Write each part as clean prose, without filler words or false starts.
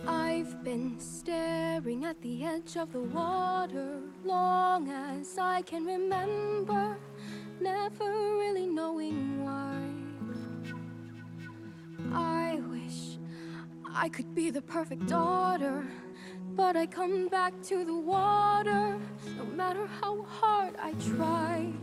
I've been staring at the edge of the water long as I can remember, never really knowing why. I wish I could be the perfect daughter, but I come back to the water no matter how hard I try.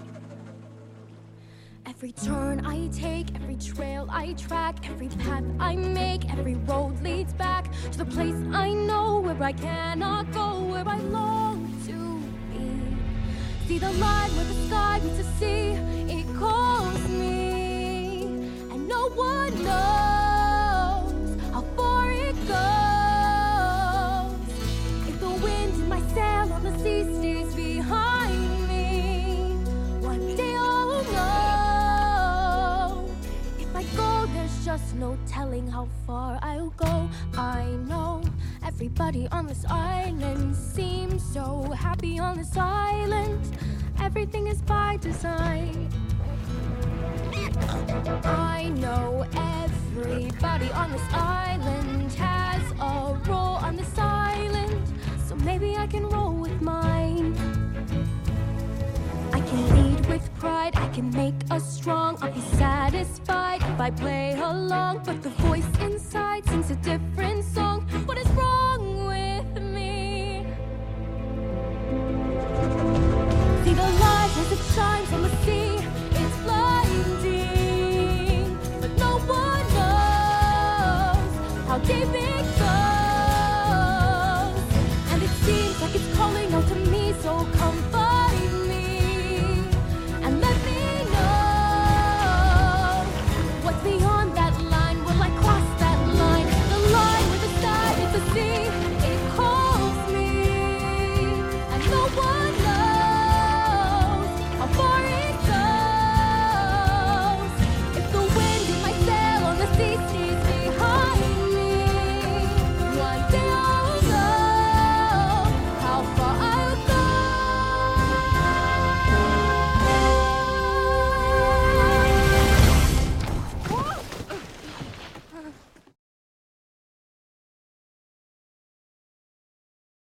Every turn I take, every trail I track, every path I make, every road leads back to the place I know where I cannot go, where I long to be. See the line where the sky meets the sea, it calls me, and no one knows how far it goes. If the wind in my sail on the sea stays behind me, one day I'll know. If I go, there's just no telling how far I'll go. I know everybody on this island seems so happy on this island. Everything is by design. I know everybody on this island has a role on this island, so maybe I can roll with mine. I can lead with pride, I can make us strong. I'll be satisfied if I play along, but the voice inside sings a different song. What is wrong with me? See the light as it shines on the sea, it's blinding, but no one knows how deep it is.